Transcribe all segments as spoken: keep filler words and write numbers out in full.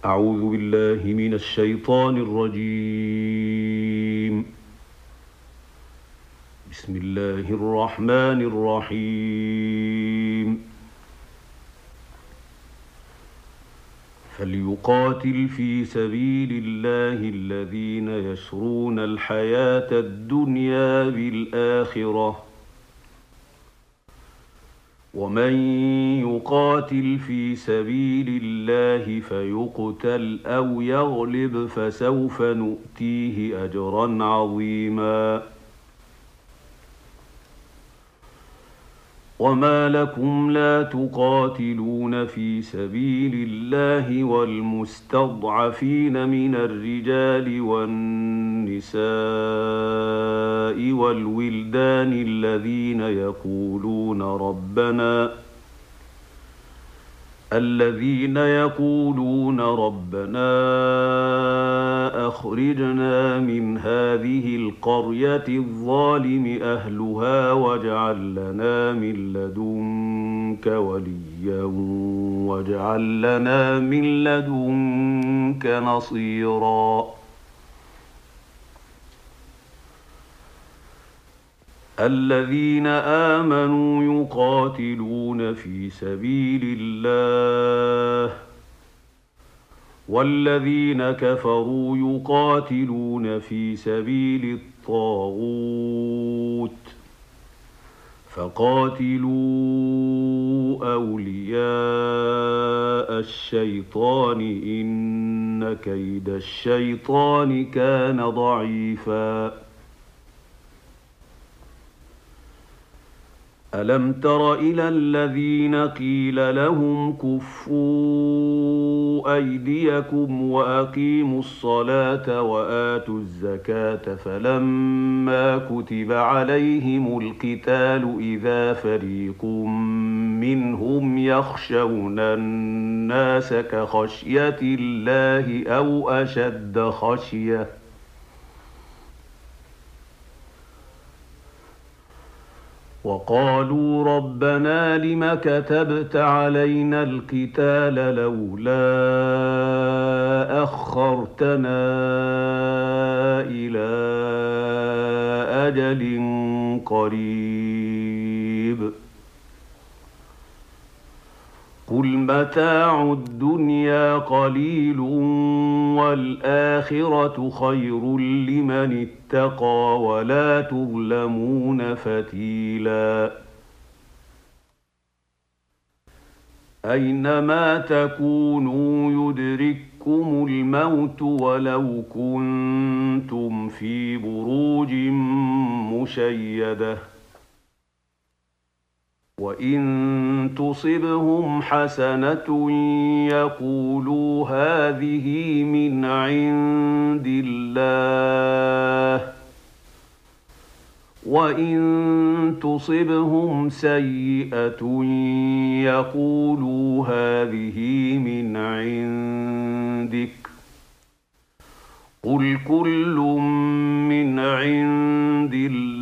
أعوذ بالله من الشيطان الرجيم. بسم الله الرحمن الرحيم. فليقاتل في سبيل الله الذين يشرون الحياة الدنيا بالآخرة، ومن يقاتل في سبيل الله فيقتل أو يغلب فسوف نؤتيه أجرا عظيما. وما لكم لا تقاتلون في سبيل الله والمستضعفين من الرجال والنساء والولدان الذين يقولون ربنا الذين يقولون ربنا أخرجنا من هذه القرية الظالم أهلها واجعل لنا من لدنك وليا واجعل لنا من لدنك نصيرا. الذين آمنوا يقاتلون في سبيل الله، والذين كفروا يقاتلون في سبيل الطاغوت، فقاتلوا أولياء الشيطان إن كيد الشيطان كان ضعيفا. ألم تر إلى الذين قيل لهم كفوا أيديكم وأقيموا الصلاة وآتوا الزكاة فلما كتب عليهم القتال إذا فريق منهم يخشون الناس كخشية الله أو أشد خشية، وقالوا ربنا لم كتبت علينا القتال لولا أخرتنا إلى أجل قريب. قل متاع الدنيا قليل والآخرة خير لمن اتقى ولا تظلمون فتيلا. أينما تكونوا يدرككم الموت ولو كنتم في بروج مشيدة، وإن تصبهم حسنة يقولوا هذه من عند الله، وإن تصبهم سيئة يقولوا هذه من عندك. قل كل من عند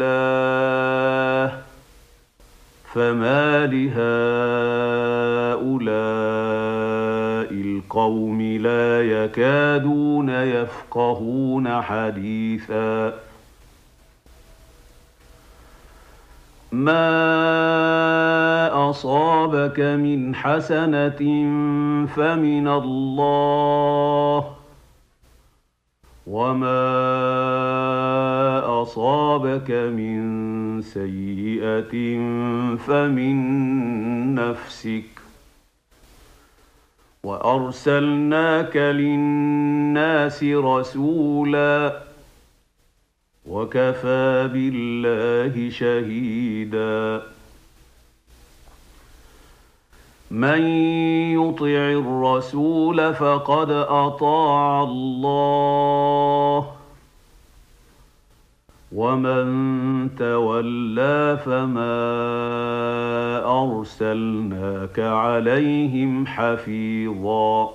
الله فما لهؤلاء القوم لا يكادون يفقهون حديثا. ما أصابك من حسنة فمن الله، وما أصابك من سيئة فمن نفسك، وأرسلناك للناس رسولا وكفى بالله شهيدا. من يطع الرسول فقد أطاع الله، ومن تولى فما أرسلناك عليهم حفيظا.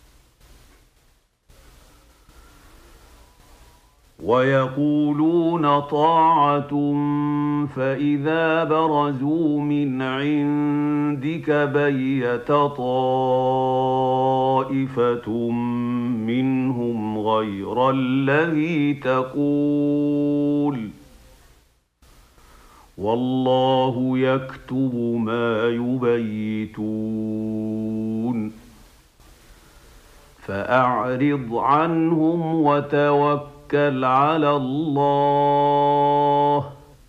ويقولون طاعة فإذا برزوا من عندك بيت طائفة طائفة منهم غير الذي تقول والله يكتب ما يبيتون فأعرض عنهم وتوكل على الله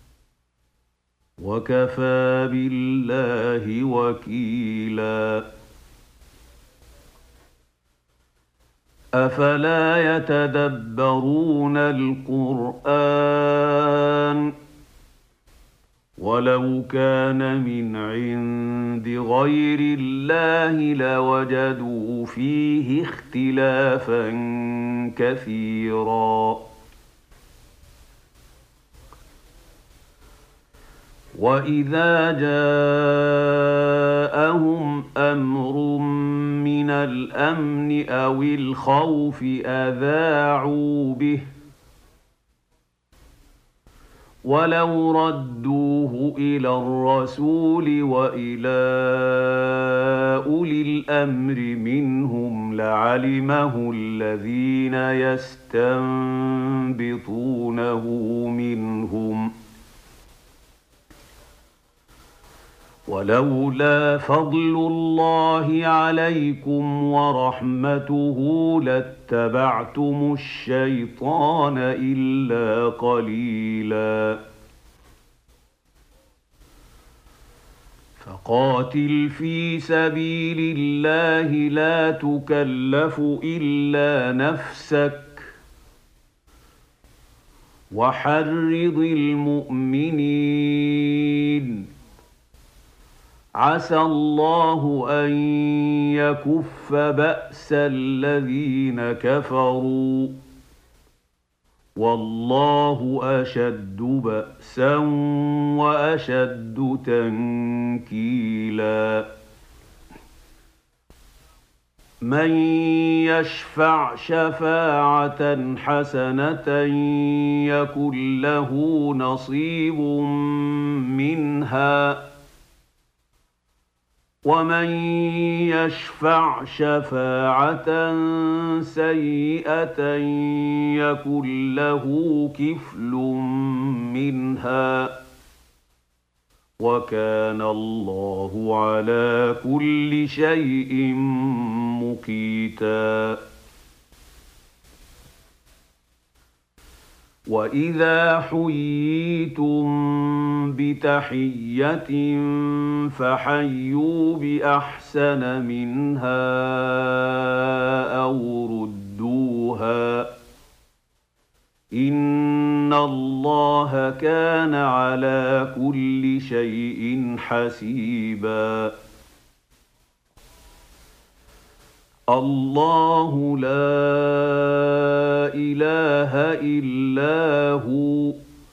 وكفى بالله وكيلا أفلا يتدبرون القرآن ولو كان من عند غير الله لوجدوا فيه اختلافا كثيرا وإذا جاءهم أمر من الأمن أو الخوف أذاعوا به ولو ردوه إلى الرسول وإلى أولي الأمر منهم لعلمه الذين يستنبطونه منهم ولولا فضل الله عليكم ورحمته لاتبعتم الشيطان إلا قليلا فقاتل في سبيل الله لا تكلف إلا نفسك وحرض المؤمنين عسى الله أن يكف بأس الذين كفروا والله أشد بأسا وأشد تنكيلا من يشفع شفاعة حسنة يكن له نصيب منها ومن يشفع شفاعة سيئة يكن له كفل منها وكان الله على كل شيء مقيتا وإذا حييتم بتحية فحيوا بأحسن منها أو ردوها إن الله كان على كل شيء حسيبا الله لا إله إلا هو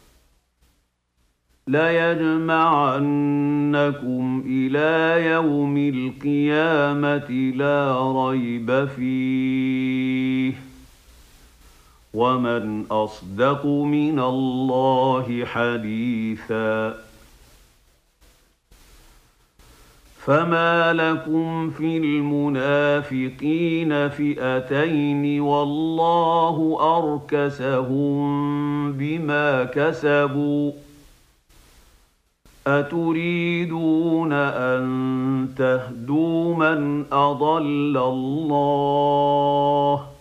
ليجمعنكم إلى يوم القيامة لا ريب فيه ومن أصدق من الله حديثا فما لكم في المنافقين فئتين والله أركسهم بما كسبوا أتريدون أن تهدوا من أضل الله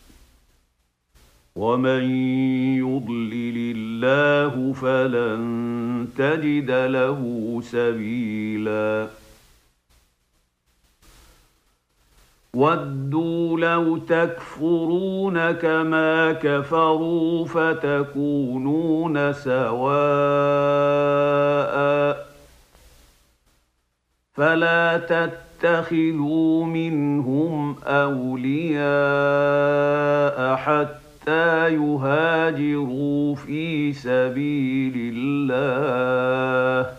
ومن يضلل الله فلن تجد له سبيلا ودوا لو تكفرون كما كفروا فتكونون سواء فلا تتخذوا منهم أولياء حتى يهاجروا في سبيل الله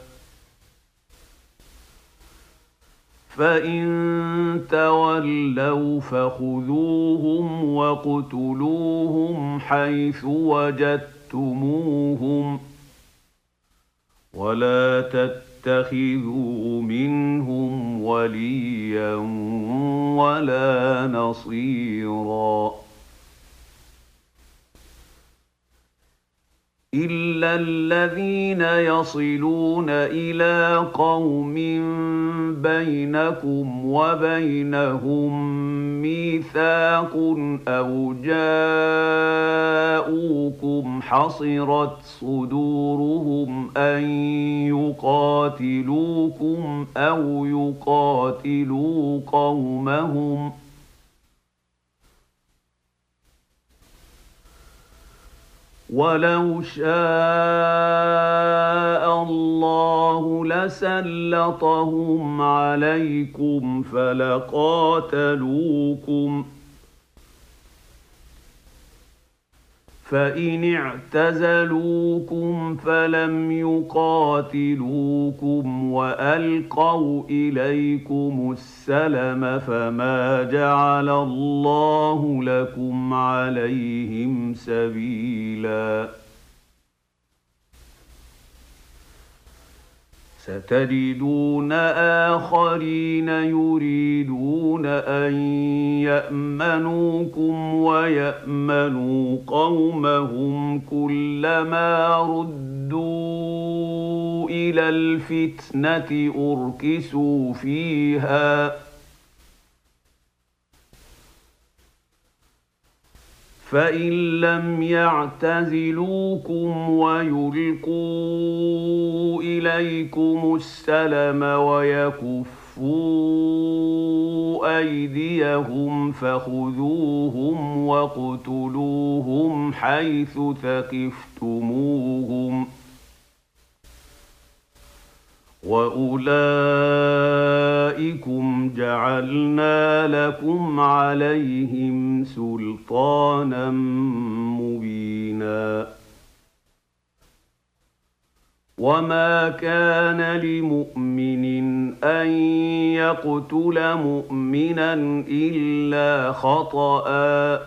فإن تولوا فخذوهم واقتلوهم حيث وجدتموهم ولا تتبعوا تتخذوا منهم وليا ولا نصيرا إلا الذين يصلون إلى قوم بينكم وبينهم ميثاق أو جاءوكم حصرت صدورهم أن يقاتلوكم أو يقاتلوا قومهم ولو شاء الله لسلطهم عليكم فلقاتلوكم فإن اعتزلوكم فلم يقاتلوكم وألقوا إليكم السلم فما جعل الله لكم عليهم سبيلا ستجدون آخرين يريدون أن يأمنوكم ويأمنوا قومهم كلما ردوا إلى الفتنة أركسوا فيها فإن لم يعتزلوكم ويلقوا إليكم السلم ويكفوا أيديهم فخذوهم واقتلوهم حيث ثقفتموهم وأولئكم جعلنا لكم عليهم سلطانا مبينا وما كان لمؤمن أن يقتل مؤمنا إلا خطأ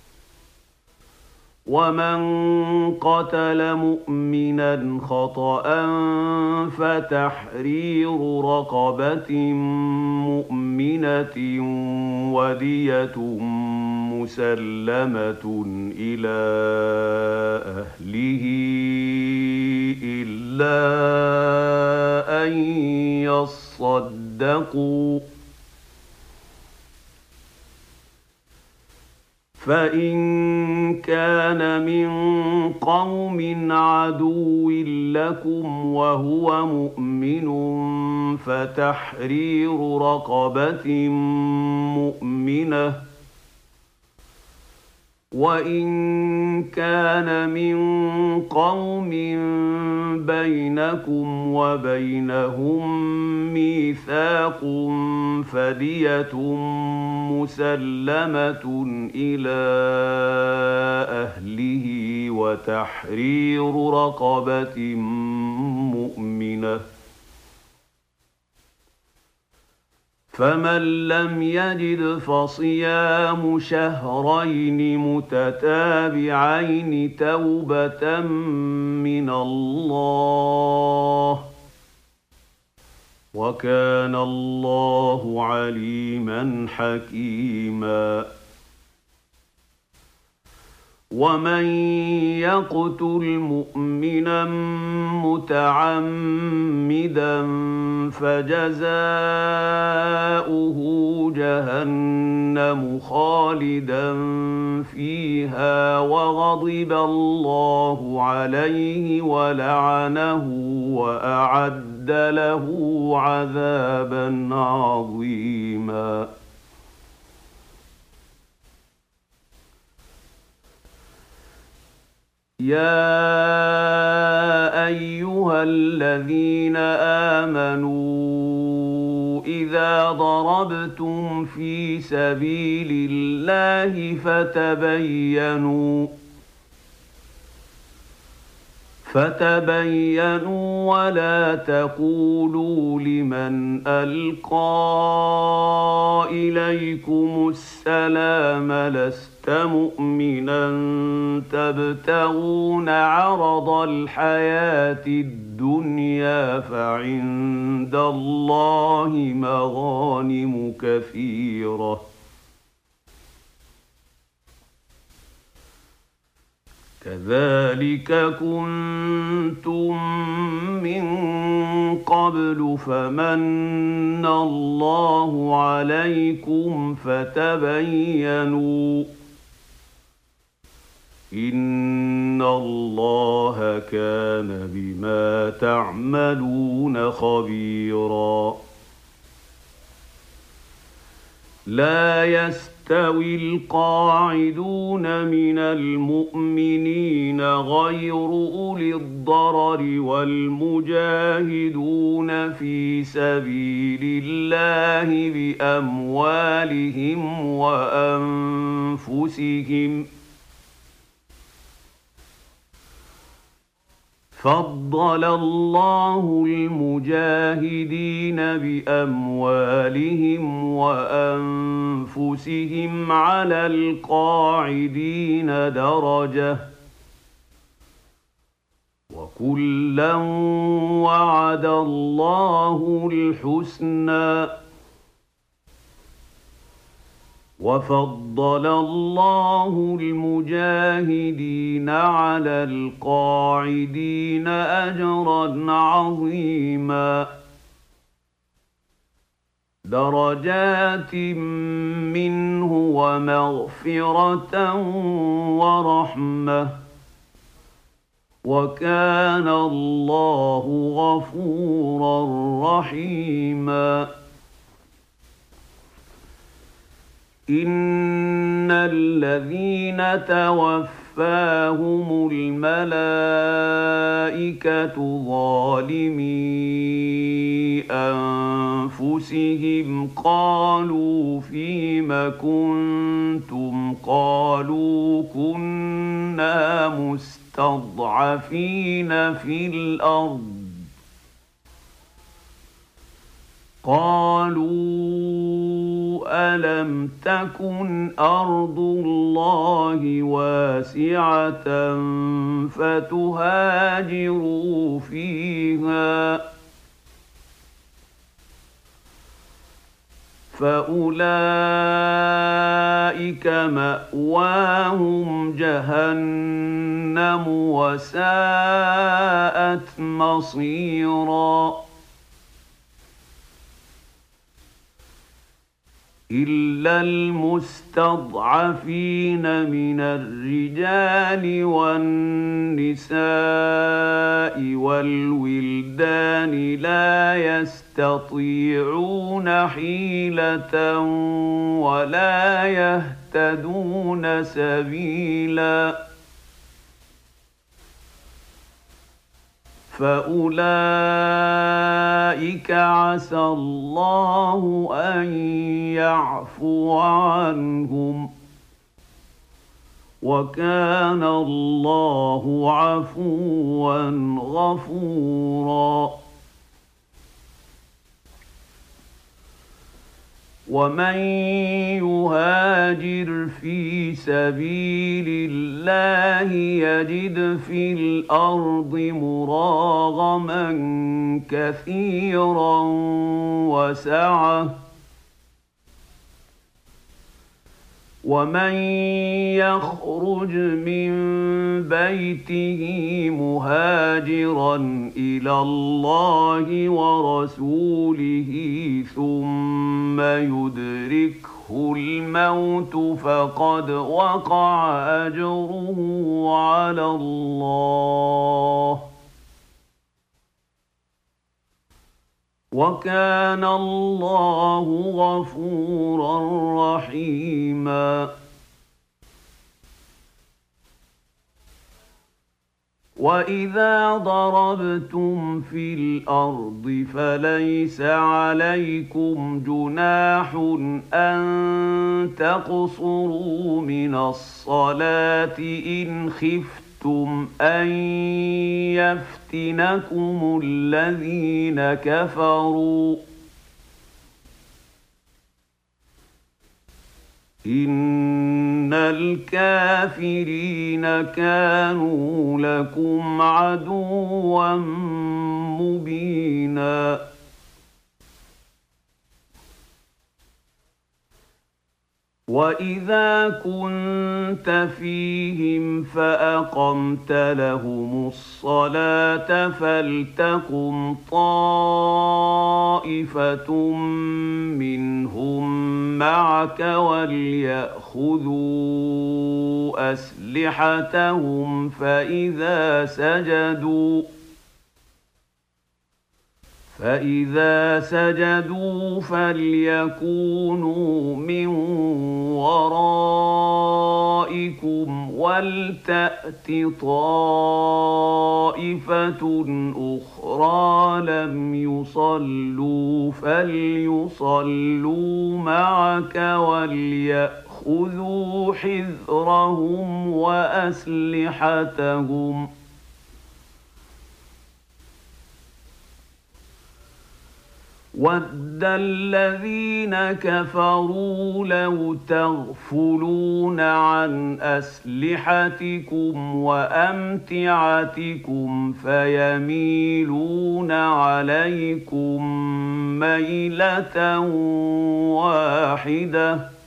ومن قتل مؤمنا خطأ فتحرير رقبة مؤمنة ودية مسلمة إلى أهله إلا أن يصدقوا فإن كان من قوم عدو لكم وهو مؤمن فتحرير رقبة مؤمنة وإن كان من قوم بينكم وبينهم ميثاق فدية مسلمة إلى أهله وتحرير رقبة مؤمنة فمن لم يجد فصيام شهرين متتابعين توبة من الله وكان الله عليما حكيما ومن يقتل مؤمنا متعمدا فجزاؤه جهنم خالدا فيها وغضب الله عليه ولعنه وأعد له عذابا عظيما يا أيها الذين آمنوا إذا ضربتم في سبيل الله فتبينوا فتبينوا ولا تقولوا لمن ألقى إليكم السلام لست مؤمنا تبتغون عرض الحياة الدنيا فعند الله مغانم كثيرة كذلك كنتم من قبل فمن الله عليكم فتبينوا إن الله كان بما تعملون خبيرا لا يستوي القاعدون من المؤمنين غير أولي الضرر والمجاهدون في سبيل الله بأموالهم وأنفسهم فضل الله المجاهدين بأموالهم وأنفسهم على القاعدين درجة وكلا وعد الله الحسنى وفضل الله المجاهدين على القاعدين أجرا عظيما درجات منه ومغفرة ورحمة وكان الله غفورا رحيما إن الذين توفاهم الملائكة ظالمي أنفسهم قالوا فيم كنتم قالوا كنا مستضعفين في الأرض قالوا ألم تكن أرض الله واسعة فتهاجروا فيها فأولئك مأواهم جهنم وساءت مصيرا إلا المستضعفين من الرجال والنساء والولدان لا يستطيعون حيلة ولا يهتدون سبيلا فأولئك عسى الله أن يعفو عنهم وكان الله عفوا غفورا ومن يهاجر في سبيل الله يجد في الأرض مراغما كثيرا وسعة ومن يخرج من بيته مهاجرا إلى الله ورسوله ثم يدركه الموت فقد وقع أجره على الله وكان الله غفورا رحيما وإذا ضربتم في الأرض فليس عليكم جناح أن تقصروا من الصلاة إن خفتم خفتم أن يفتنكم الذين كفروا إن الكافرين كانوا لكم عدوا مبينا وإذا كنت فيهم فأقمت لهم الصلاة فلتقم طائفة منهم معك وليأخذوا أسلحتهم فإذا سجدوا فإذا سجدوا فليكونوا من ورائكم ولتأت طائفة أخرى لم يصلوا فليصلوا معك وليأخذوا حذرهم وأسلحتهم وَدَّ الَّذِينَ كَفَرُوا لَوْ تَغْفُلُونَ عَنْ أَسْلِحَتِكُمْ وَأَمْتِعَتِكُمْ فَيَمِيلُونَ عَلَيْكُمْ مَيْلَةً وَاحِدَةً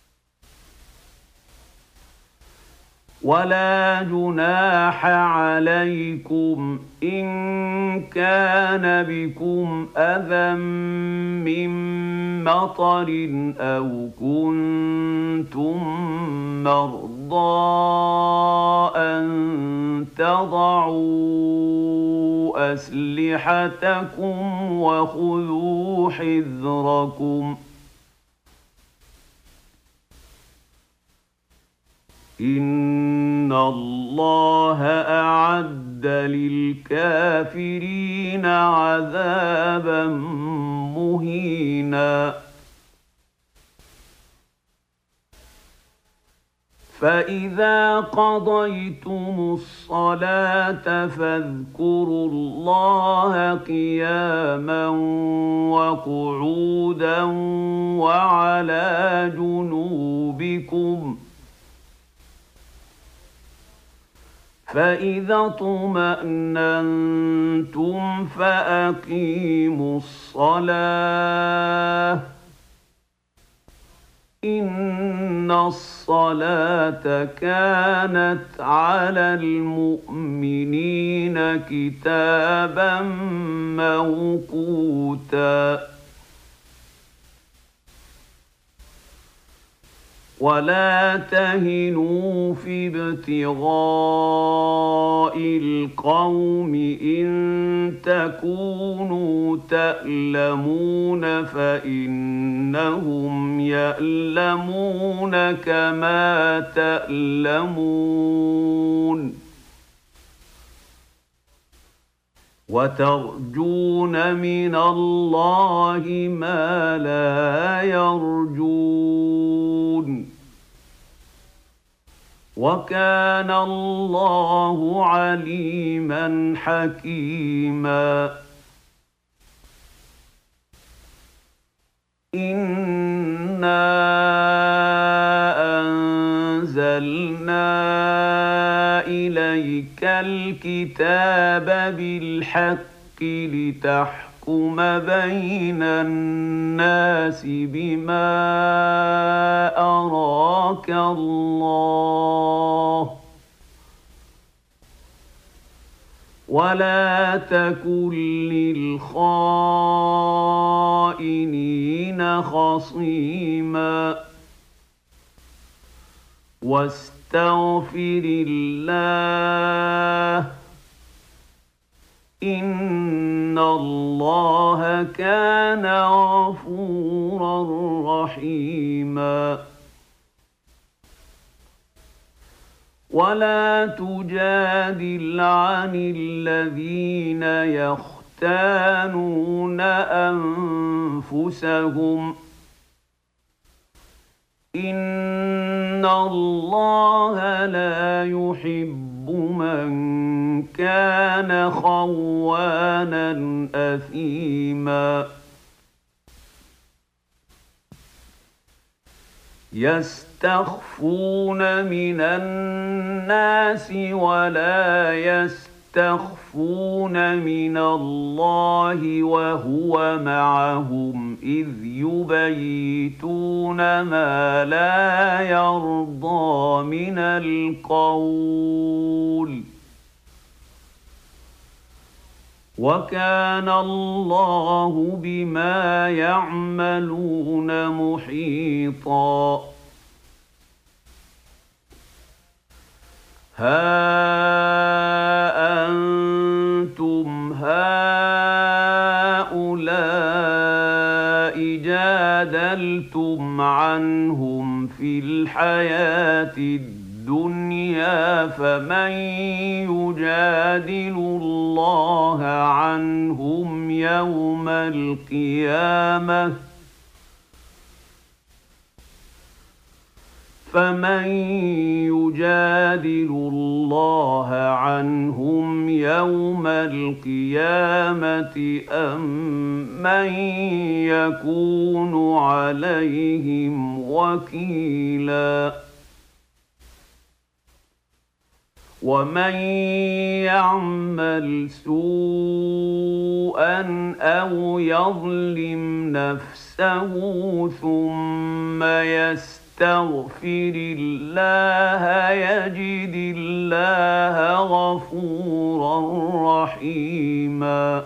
ولا جناح عليكم إن كان بكم أذى من مطر أو كنتم مرضى أن تضعوا أسلحتكم وخذوا حذركم إن الله أعد للكافرين عذابا مهينا فإذا قضيتم الصلاة فاذكروا الله قياما وقعودا وعلى جنوبكم فإذا اطمأننتم فأقيموا الصلاة إن الصلاة كانت على المؤمنين كتابا موقوتا ولا تهنوا في ابتغاء القوم إن تكونوا تألمون فإنهم يألمون كما تألمون وترجون من الله ما لا يرجون وكان الله عليما حكيما إنا أنزلنا إليك الكتاب بالحق لتحكم بين الناس بما أراك الله ولا تكن للخائنين خصيما واستغفر الله إن الله كان غفورا رحيما ولا تجادل عن الذين يختانون أنفسهم إن الله لا يحب من كان خوانا أثيما يستخفون من الناس ولا يستخفون من الله وهو معهم إذ يبيتون ما لا يرضى من القول وكان الله بما يعملون محيطا ها أنتم هؤلاء جادلتم عنهم في الحياة الدنيا فمن يجادل الله عنهم يوم القيامة فمن يجادل الله عنهم يوم القيامة أم من يكون عليهم وكيلا ومن يعمل سوءا أو يظلم نفسه ثم يستغفر استغفر الله يجد الله غفورا رحيما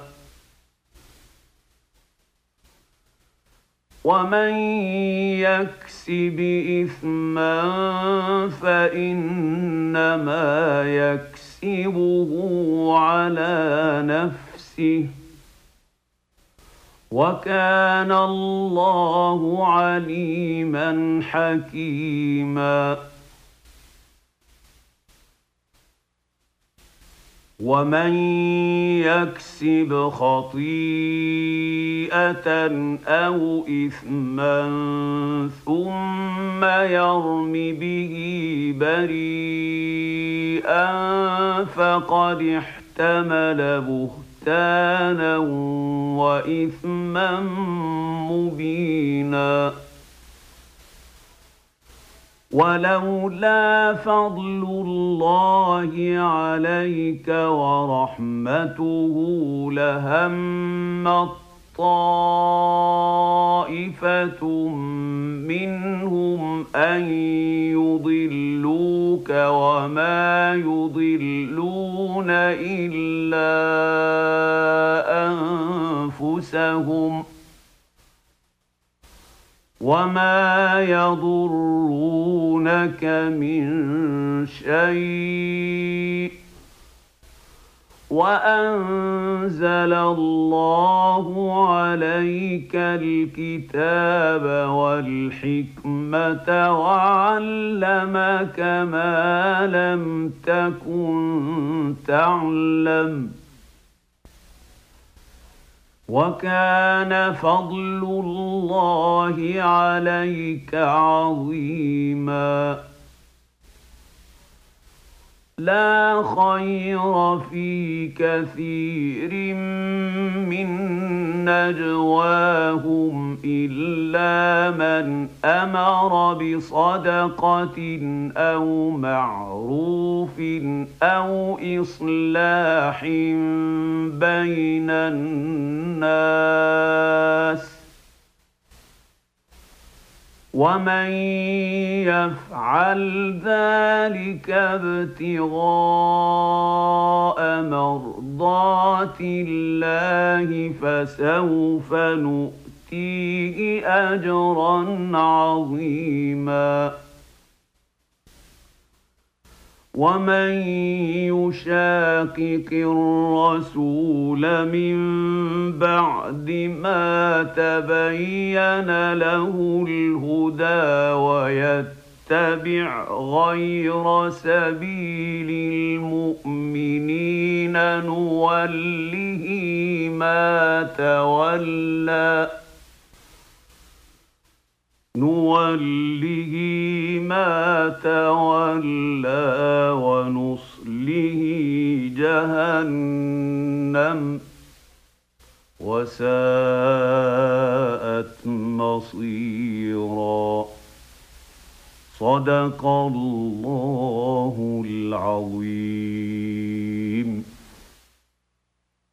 ومن يكسب إثما فإنما يكسبه على نفسه وكان الله عليما حكيما ومن يكسب خطيئة أو إثما ثم يرم به بريئا فقد احتمل بهتانا بهتانا وإثما مبينا ولولا فضل الله عليك ورحمته لهم طائفة منهم أن يضلوك وما يضلون إلا أنفسهم وما يضرونك من شيء وأنزل الله عليك الكتاب والحكمة وعلمك ما لم تكن تعلم وكان فضل الله عليك عظيما لا خير في كثير من نجواهم إلا من أمر بصدقة أو معروف أو إصلاح بين الناس ومن يفعل ذلك ابتغاء مرضات الله فسوف نؤتيه أجرا عظيما ومن يشاقق الرسول من بعد ما تبين له الهدى ويتبع غير سبيل المؤمنين نوله ما تولى نوله ما تولى ونصله نصله جهنم وساءت مصيرا. صدق الله العظيم.